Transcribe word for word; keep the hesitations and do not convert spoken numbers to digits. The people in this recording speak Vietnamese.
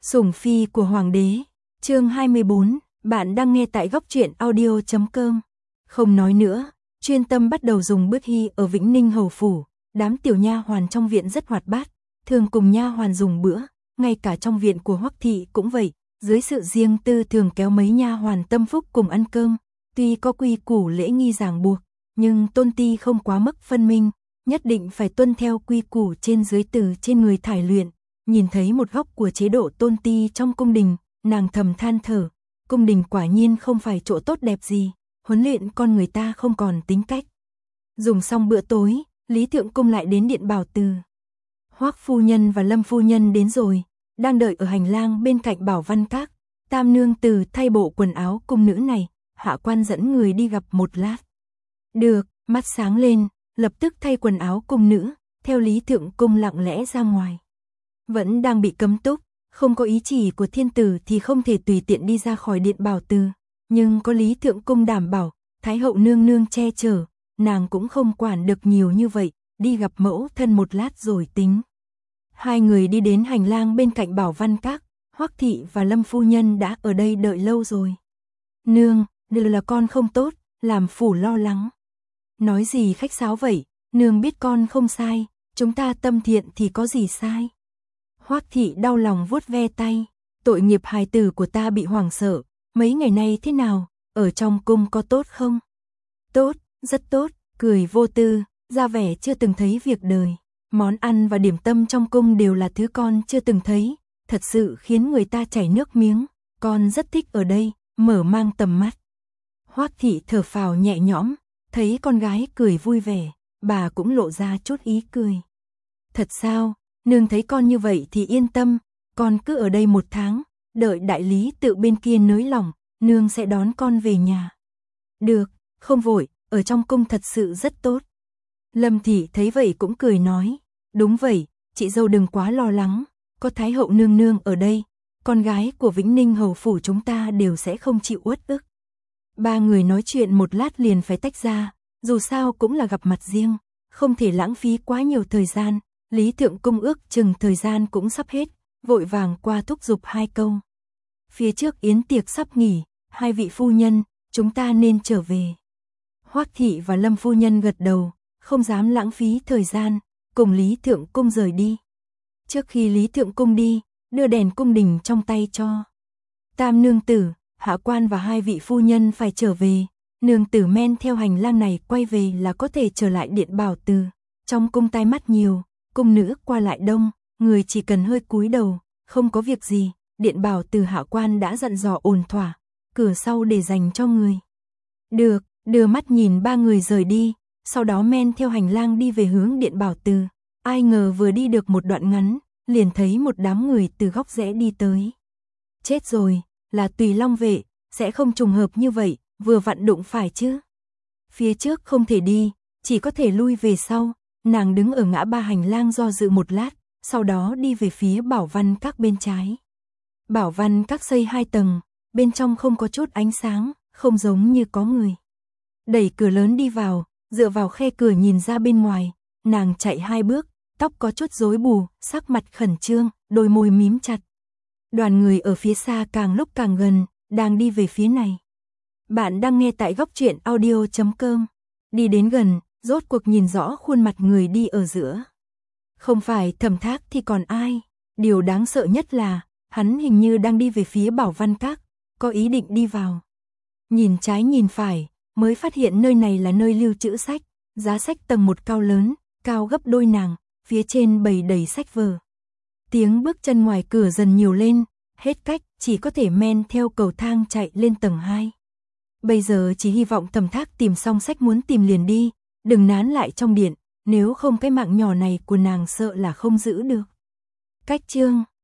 Sủng phi của hoàng đế, chương hai mươi bốn, bạn đang nghe tại góc truyện audio chấm com. Không nói nữa, chuyên tâm bắt đầu dùng bữa thi ở Vĩnh Ninh hầu phủ, đám tiểu nha hoàn trong viện rất hoạt bát, thường cùng nha hoàn dùng bữa, ngay cả trong viện của Hoắc thị cũng vậy, dưới sự riêng tư thường kéo mấy nha hoàn tâm phúc cùng ăn cơm, tuy có quy củ lễ nghi ràng buộc, nhưng Tôn Ti không quá mức phân minh, nhất định phải tuân theo quy củ trên dưới từ trên người thải luyện. Nhìn thấy một góc của chế độ Tôn Ti trong cung đình, nàng thầm than thở, cung đình quả nhiên không phải chỗ tốt đẹp gì, huấn luyện con người ta không còn tính cách. Dùng xong bữa tối, Lý Thượng Cung lại đến điện Bảo Từ. Hoắc phu nhân và Lâm phu nhân đến rồi, đang đợi ở hành lang bên cạnh Bảo Văn Các. Tam nương tử thay bộ quần áo cung nữ này, hạ quan dẫn người đi gặp một lát. Được, mắt sáng lên, lập tức thay quần áo cung nữ, theo Lý Thượng Cung lặng lẽ ra ngoài. Vẫn đang bị cấm túc, không có ý chỉ của thiên tử thì không thể tùy tiện đi ra khỏi điện Bảo Từ, nhưng có Lý Thượng Cung đảm bảo, Thái hậu nương nương che chở, nàng cũng không quản được nhiều như vậy, đi gặp mẫu thân một lát rồi tính. Hai người đi đến hành lang bên cạnh Bảo Văn Các, Hoắc thị và Lâm phu nhân đã ở đây đợi lâu rồi. Nương, đều là con không tốt, làm phủ lo lắng. Nói gì khách sáo vậy, nương biết con không sai, chúng ta tâm thiện thì có gì sai. Hoắc thị đau lòng vuốt ve tay, tội nghiệp hài tử của ta bị hoảng sợ, mấy ngày nay thế nào, ở trong cung có tốt không? Tốt, rất tốt, cười vô tư, ra vẻ chưa từng thấy việc đời. Món ăn và điểm tâm trong cung đều là thứ con chưa từng thấy, thật sự khiến người ta chảy nước miếng, con rất thích ở đây, mở mang tầm mắt. Hoắc thị thở phào nhẹ nhõm, thấy con gái cười vui vẻ, bà cũng lộ ra chút ý cười. Thật sao? Nương thấy con như vậy thì yên tâm, con cứ ở đây một tháng, đợi đại lý tự bên kia nới lỏng, nương sẽ đón con về nhà. Được, không vội, ở trong cung thật sự rất tốt. Lâm thị thấy vậy cũng cười nói, đúng vậy, chị dâu đừng quá lo lắng, có Thái hậu nương nương ở đây, con gái của Vĩnh Ninh hầu phủ chúng ta đều sẽ không chịu uất ức. Ba người nói chuyện một lát liền phải tách ra, dù sao cũng là gặp mặt riêng, không thể lãng phí quá nhiều thời gian. Lý Thượng Cung ước chừng thời gian cũng sắp hết, vội vàng qua thúc giục hai câu. Phía trước yến tiệc sắp nghỉ, hai vị phu nhân, chúng ta nên trở về. Hoắc thị và Lâm phu nhân gật đầu, không dám lãng phí thời gian, cùng Lý Thượng Cung rời đi. Trước khi Lý Thượng Cung đi, đưa đèn cung đình trong tay cho. Tam nương tử, hạ quan và hai vị phu nhân phải trở về, nương tử men theo hành lang này quay về là có thể trở lại điện Bảo Từ. Trong cung tai mắt nhiều, cung nữ qua lại đông, người chỉ cần hơi cúi đầu, không có việc gì, điện Bảo Từ hạ quan đã dặn dò ổn thỏa, cửa sau để dành cho người. Được, đưa mắt nhìn ba người rời đi, sau đó men theo hành lang đi về hướng điện Bảo Từ. Ai ngờ vừa đi được một đoạn ngắn, liền thấy một đám người từ góc rẽ đi tới. Chết rồi, là Tùy Long vệ, sẽ không trùng hợp như vậy, vừa vặn đụng phải chứ. Phía trước không thể đi, chỉ có thể lui về sau. Nàng đứng ở ngã ba hành lang do dự một lát, sau đó đi về phía Bảo Văn Các bên trái. Bảo Văn Các xây hai tầng, bên trong không có chút ánh sáng, không giống như có người. Đẩy cửa lớn đi vào, dựa vào khe cửa nhìn ra bên ngoài, nàng chạy hai bước, tóc có chút rối bù, sắc mặt khẩn trương, đôi môi mím chặt. Đoàn người ở phía xa càng lúc càng gần, đang đi về phía này. Bạn đang nghe tại góc truyện audio chấm com. Đi đến gần, rốt cuộc nhìn rõ khuôn mặt người đi ở giữa. Không phải Thẩm Thác thì còn ai, điều đáng sợ nhất là, hắn hình như đang đi về phía Bảo Văn Các, có ý định đi vào. Nhìn trái nhìn phải, mới phát hiện nơi này là nơi lưu trữ sách, giá sách tầng một cao lớn, cao gấp đôi nàng, phía trên bày đầy sách vở. Tiếng bước chân ngoài cửa dần nhiều lên, hết cách, chỉ có thể men theo cầu thang chạy lên tầng hai. Bây giờ chỉ hy vọng Thẩm Thác tìm xong sách muốn tìm liền đi, đừng nán lại trong điện, nếu không cái mạng nhỏ này của nàng sợ là không giữ được. Cách chương